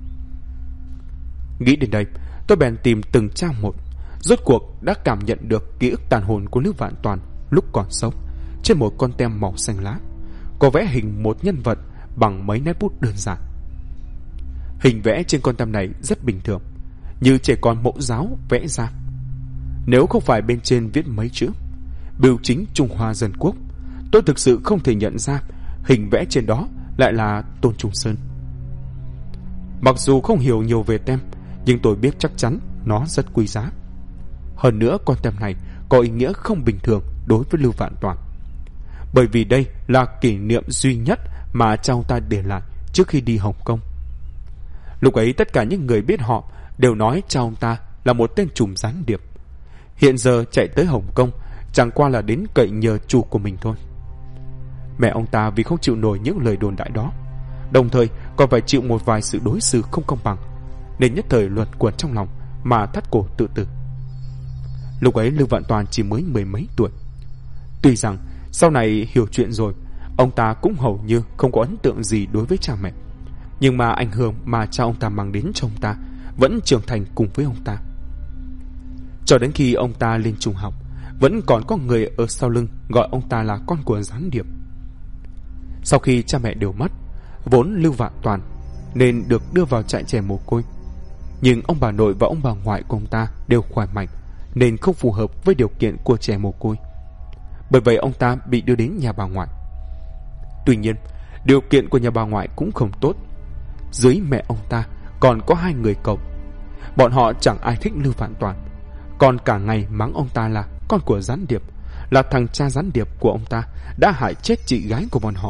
Nghĩ đến đây, tôi bèn tìm từng trang một, rốt cuộc đã cảm nhận được ký ức tàn hồn của Lưu Vạn Toàn lúc còn sống trên một con tem màu xanh lá, có vẽ hình một nhân vật bằng mấy nét bút đơn giản. Hình vẽ trên con tem này rất bình thường, như trẻ con mẫu giáo vẽ ra. Nếu không phải bên trên viết mấy chữ Bưu chính Trung Hoa Dân Quốc, tôi thực sự không thể nhận ra hình vẽ trên đó lại là Tôn Trung Sơn. Mặc dù không hiểu nhiều về tem, nhưng tôi biết chắc chắn nó rất quý giá. Hơn nữa con tem này có ý nghĩa không bình thường đối với Lưu Vạn Toàn, bởi vì đây là kỷ niệm duy nhất mà cha ông ta để lại trước khi đi Hồng Kông. Lúc ấy tất cả những người biết họ đều nói cha ông ta là một tên trùm gián điệp. Hiện giờ chạy tới Hồng Kông chẳng qua là đến cậy nhờ chủ của mình thôi. Mẹ ông ta vì không chịu nổi những lời đồn đại đó, đồng thời còn phải chịu một vài sự đối xử không công bằng, nên nhất thời luẩn quẩn trong lòng mà thắt cổ tự tử. Lúc ấy Lưu Vạn Toàn chỉ mới mười mấy tuổi. Tuy rằng sau này hiểu chuyện rồi, ông ta cũng hầu như không có ấn tượng gì đối với cha mẹ, nhưng mà ảnh hưởng mà cha ông ta mang đến cho ông ta vẫn trưởng thành cùng với ông ta. Cho đến khi ông ta lên trung học, vẫn còn có người ở sau lưng gọi ông ta là con của gián điệp. Sau khi cha mẹ đều mất, vốn Lưu Vạn Toàn nên được đưa vào trại trẻ mồ côi, nhưng ông bà nội và ông bà ngoại của ông ta đều khỏe mạnh nên không phù hợp với điều kiện của trẻ mồ côi. Bởi vậy ông ta bị đưa đến nhà bà ngoại. Tuy nhiên, điều kiện của nhà bà ngoại cũng không tốt. Dưới mẹ ông ta còn có 2 người cậu. Bọn họ chẳng ai thích Lưu Vạn Toàn, còn cả ngày mắng ông ta là con của gián điệp, là thằng cha gián điệp của ông ta đã hại chết chị gái của bọn họ.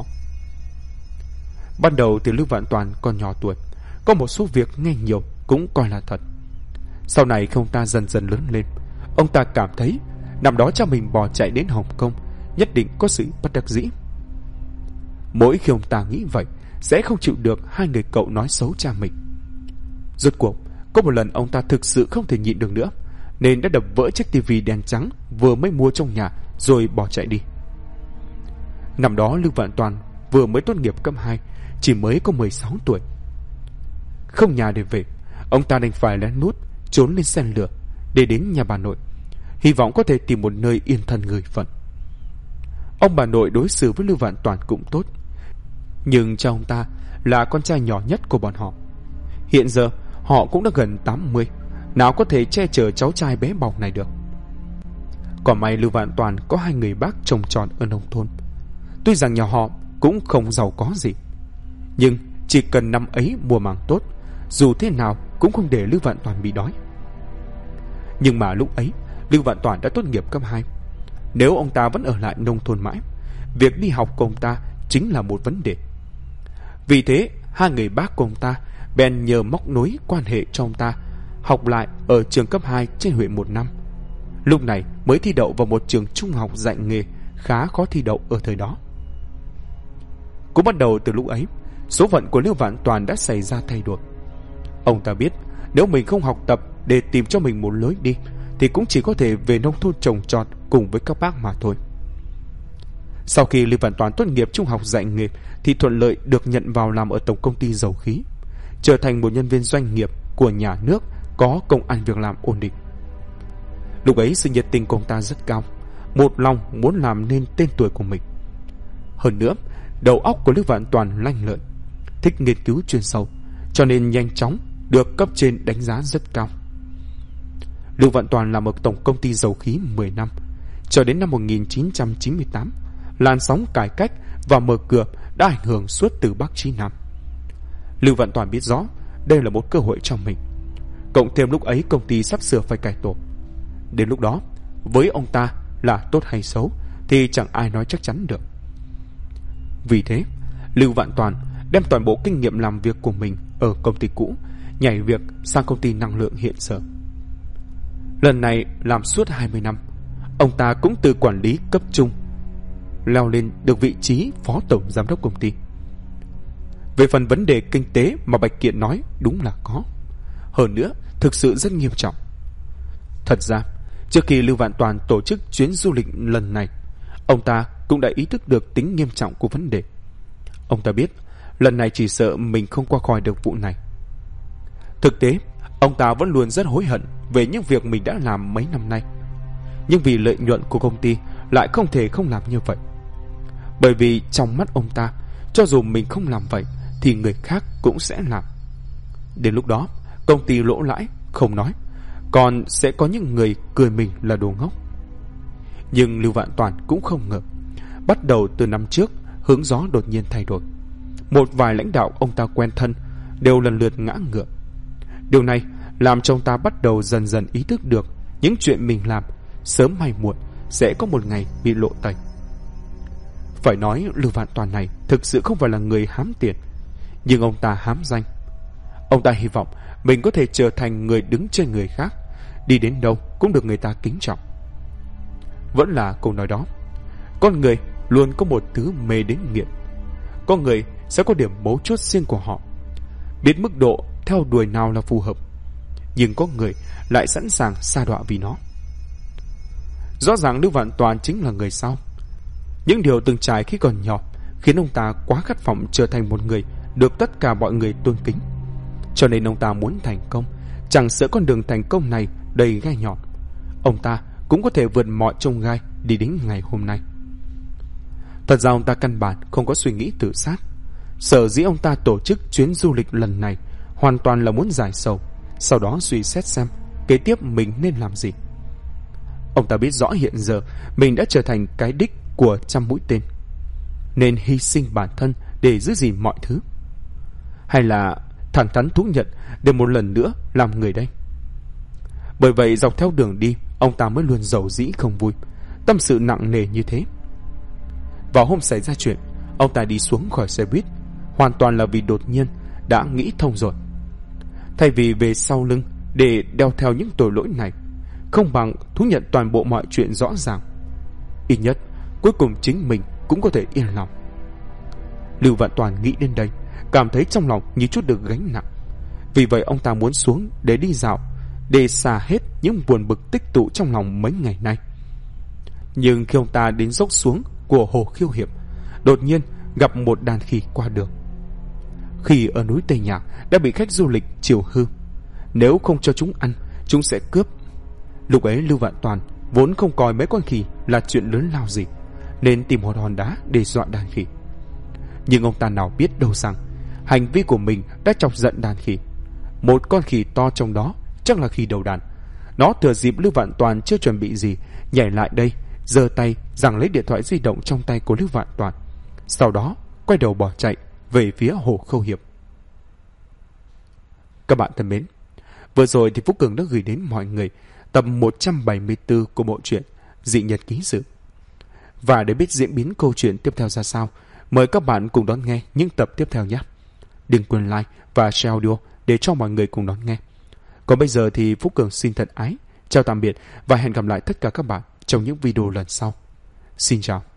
Ban đầu thì Lưu Vạn Toàn còn nhỏ tuổi, có một số việc nghe nhiều cũng coi là thật. Sau này khi ông ta dần dần lớn lên, ông ta cảm thấy năm đó cha mình bỏ chạy đến Hồng Kông nhất định có sự bất đắc dĩ. Mỗi khi ông ta nghĩ vậy, sẽ không chịu được 2 người cậu nói xấu cha mình. Rốt cuộc, có một lần ông ta thực sự không thể nhịn được nữa, nên đã đập vỡ chiếc tivi đen trắng vừa mới mua trong nhà rồi bỏ chạy đi. Năm đó Lưu Vạn Toàn vừa mới tốt nghiệp cấp 2, chỉ mới có 16 tuổi. Không nhà để về, ông ta đành phải lén lút trốn lên xe lửa để đến nhà bà nội, hy vọng có thể tìm một nơi yên thân người phận. Ông bà nội đối xử với Lưu Vạn Toàn cũng tốt, nhưng cha ông ta là con trai nhỏ nhất của bọn họ. Hiện giờ họ cũng đã gần 80, nào có thể che chở cháu trai bé bỏng này được. Còn may Lưu Vạn Toàn có 2 người bác trồng trọt ở nông thôn. Tuy rằng nhà họ cũng không giàu có gì, nhưng chỉ cần năm ấy mùa màng tốt, dù thế nào cũng không để Lưu Vạn Toàn bị đói. Nhưng mà lúc ấy Lưu Vạn Toàn đã tốt nghiệp cấp 2. Nếu ông ta vẫn ở lại nông thôn mãi, việc đi học của ông ta chính là một vấn đề. Vì thế 2 người bác của ông ta bèn nhờ móc nối quan hệ cho ông ta học lại ở trường cấp 2 trên huyện 1 năm. Lúc này mới thi đậu vào một trường trung học dạy nghề khá khó thi đậu ở thời đó. Cũng bắt đầu từ lúc ấy, số phận của Lưu Vạn Toàn đã xảy ra thay đổi. Ông ta biết nếu mình không học tập để tìm cho mình một lối đi, thì cũng chỉ có thể về nông thôn trồng trọt cùng với các bác mà thôi. Sau khi Lưu Vạn Toàn tốt nghiệp trung học dạy nghề thì thuận lợi được nhận vào làm ở tổng công ty dầu khí, trở thành một nhân viên doanh nghiệp của nhà nước có công ăn việc làm ổn định. Lúc ấy sự nhiệt tình của ông ta rất cao, một lòng muốn làm nên tên tuổi của mình. Hơn nữa, đầu óc của Lưu Vạn Toàn lanh lợi, thích nghiên cứu chuyên sâu, cho nên nhanh chóng được cấp trên đánh giá rất cao. Lưu Vạn Toàn làm ở tổng công ty dầu khí 10 năm, cho đến năm 1998, làn sóng cải cách và mở cửa đã ảnh hưởng suốt từ Bắc chí Nam. Lưu Vạn Toàn biết rõ đây là một cơ hội cho mình, cộng thêm lúc ấy công ty sắp sửa phải cải tổ. Đến lúc đó, với ông ta là tốt hay xấu thì chẳng ai nói chắc chắn được. Vì thế, Lưu Vạn Toàn đem toàn bộ kinh nghiệm làm việc của mình ở công ty cũ nhảy việc sang công ty năng lượng hiện sở. Lần này làm suốt 20 năm, ông ta cũng từ quản lý cấp trung leo lên được vị trí phó tổng giám đốc công ty. Về phần vấn đề kinh tế mà Bạch Kiện nói đúng là có, hơn nữa thực sự rất nghiêm trọng. Thật ra, trước khi Lưu Vạn Toàn tổ chức chuyến du lịch lần này, ông ta cũng đã ý thức được tính nghiêm trọng của vấn đề. Ông ta biết lần này chỉ sợ mình không qua khỏi được vụ này. Thực tế, ông ta vẫn luôn rất hối hận về những việc mình đã làm mấy năm nay, nhưng vì lợi nhuận của công ty lại không thể không làm như vậy. Bởi vì trong mắt ông ta, cho dù mình không làm vậy thì người khác cũng sẽ làm. Đến lúc đó, công ty lỗ lãi không nói, còn sẽ có những người cười mình là đồ ngốc. Nhưng Lưu Vạn Toàn cũng không ngờ, bắt đầu từ năm trước, hướng gió đột nhiên thay đổi. Một vài lãnh đạo ông ta quen thân đều lần lượt ngã ngựa. Điều này làm cho ông ta bắt đầu dần dần ý thức được những chuyện mình làm sớm hay muộn sẽ có một ngày bị lộ tẩy. Phải nói Lưu Vạn Toàn này thực sự không phải là người hám tiền, nhưng ông ta hám danh. Ông ta hy vọng mình có thể trở thành người đứng trên người khác, đi đến đâu cũng được người ta kính trọng. Vẫn là câu nói đó, con người luôn có một thứ mê đến nghiện. Con người sẽ có điểm mấu chốt riêng của họ, biết mức độ theo đuổi nào là phù hợp, nhưng có người lại sẵn sàng sa đọa vì nó. Rõ ràng Lưu Vạn Toàn chính là người sau. Những điều từng trải khi còn nhỏ khiến ông ta quá khát vọng trở thành một người được tất cả mọi người tôn kính. Cho nên ông ta muốn thành công, chẳng sợ con đường thành công này đầy gai nhọn, ông ta cũng có thể vượt mọi chông gai đi đến ngày hôm nay. Thật ra ông ta căn bản không có suy nghĩ tự sát. Sở dĩ ông ta tổ chức chuyến du lịch lần này hoàn toàn là muốn giải sầu, sau đó suy xét xem kế tiếp mình nên làm gì. Ông ta biết rõ hiện giờ mình đã trở thành cái đích của trăm mũi tên, nên hy sinh bản thân để giữ gìn mọi thứ, hay là thẳng thắn thú nhận để một lần nữa làm người đây? Bởi vậy dọc theo đường đi, ông ta mới luôn dầu dĩ không vui, tâm sự nặng nề như thế. Vào hôm xảy ra chuyện, ông ta đi xuống khỏi xe buýt hoàn toàn là vì đột nhiên đã nghĩ thông rồi. Thay vì về sau lưng để đeo theo những tội lỗi này, không bằng thú nhận toàn bộ mọi chuyện rõ ràng. Ít nhất cuối cùng chính mình cũng có thể yên lòng. Lưu Vạn Toàn nghĩ đến đây, cảm thấy trong lòng như chút được gánh nặng. Vì vậy ông ta muốn xuống để đi dạo, để xả hết những buồn bực tích tụ trong lòng mấy ngày nay. Nhưng khi ông ta đến dốc xuống của Hồ Khiêu Hiệp, đột nhiên gặp một đàn khỉ qua đường. Khỉ ở núi Tây Nhạc đã bị khách du lịch chiều hư, nếu không cho chúng ăn, chúng sẽ cướp. Lúc ấy Lưu Vạn Toàn vốn không coi mấy con khỉ là chuyện lớn lao gì, nên tìm một hòn đá để dọa đàn khỉ. Nhưng ông ta nào biết đâu rằng hành vi của mình đã chọc giận đàn khỉ. Một con khỉ to trong đó chắc là khỉ đầu đàn. Nó thừa dịp Lưu Vạn Toàn chưa chuẩn bị gì, nhảy lại đây, giơ tay giằng lấy điện thoại di động trong tay của Lưu Vạn Toàn, sau đó quay đầu bỏ chạy về phía Hồ Khâu Hiệp. Các bạn thân mến, vừa rồi thì Phú Cường đã gửi đến mọi người tập 174 của bộ truyện Dị Nhật Ký Sự. Và để biết diễn biến câu chuyện tiếp theo ra sao, mời các bạn cùng đón nghe những tập tiếp theo nhé. Đừng quên like và share audio để cho mọi người cùng đón nghe. Còn bây giờ thì Phú Cường xin thân ái, chào tạm biệt và hẹn gặp lại tất cả các bạn trong những video lần sau. Xin chào.